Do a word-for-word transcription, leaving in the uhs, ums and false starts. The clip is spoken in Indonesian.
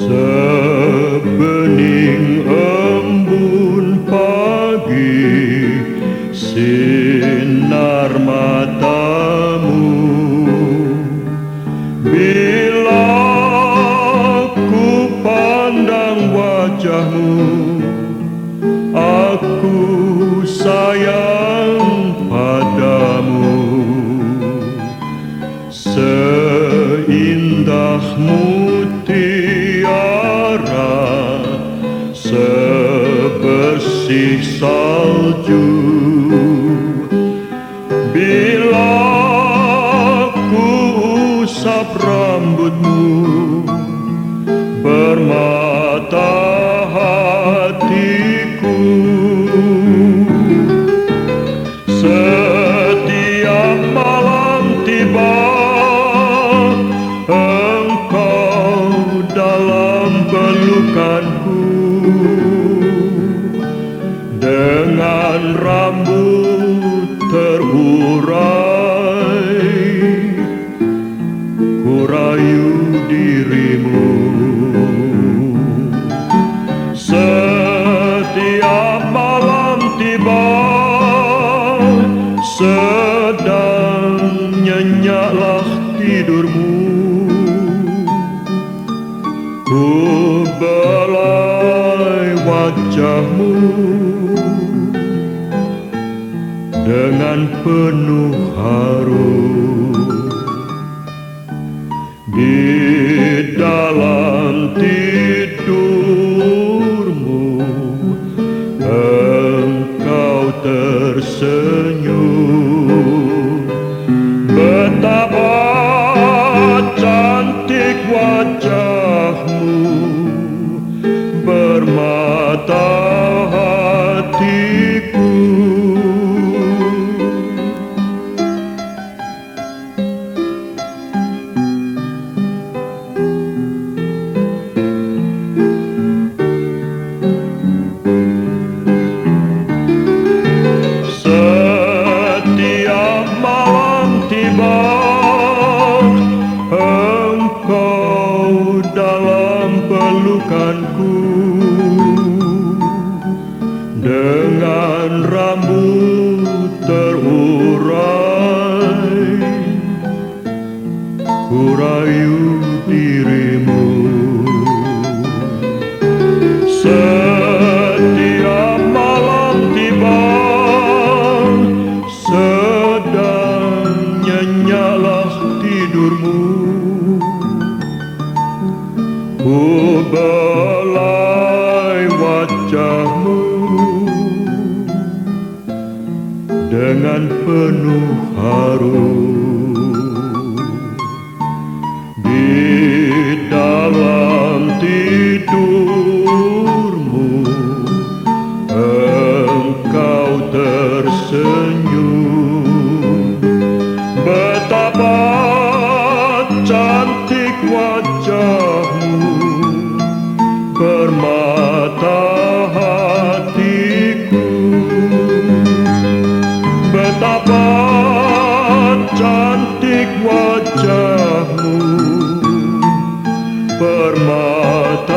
Sebening embun pagi, sinar matamu. Bila ku pandang wajahmu, aku sayang padamu. Seindah mutiara, sebersih salju. Bila ku usap rambutmu, bermata hatiku. Setiap malam tiba, engkau dalam pelukanku. Dengan rambut terurai, ku rayu dirimu. Setiap malam tiba, sedang nyenyaklah tidurmu. Ku belai wajahmu dengan penuh haru. Di dalam tidurmu, engkau tersenyum. Betapa cantik wajahmu, bermata hatiku. Setiap malam tiba, engkau dalam pelukanku. Dengan rambut terurai, ku rayu dirimu. Setiap malam tiba, sedang nyenyaklah tidurmu. Ku belai wajahmu dengan penuh haru. Di dalam tidurmu, engkau tersenyum. Betapa cantik wajahmu, bermata hatiku. Betapa cantik wajahmu, permata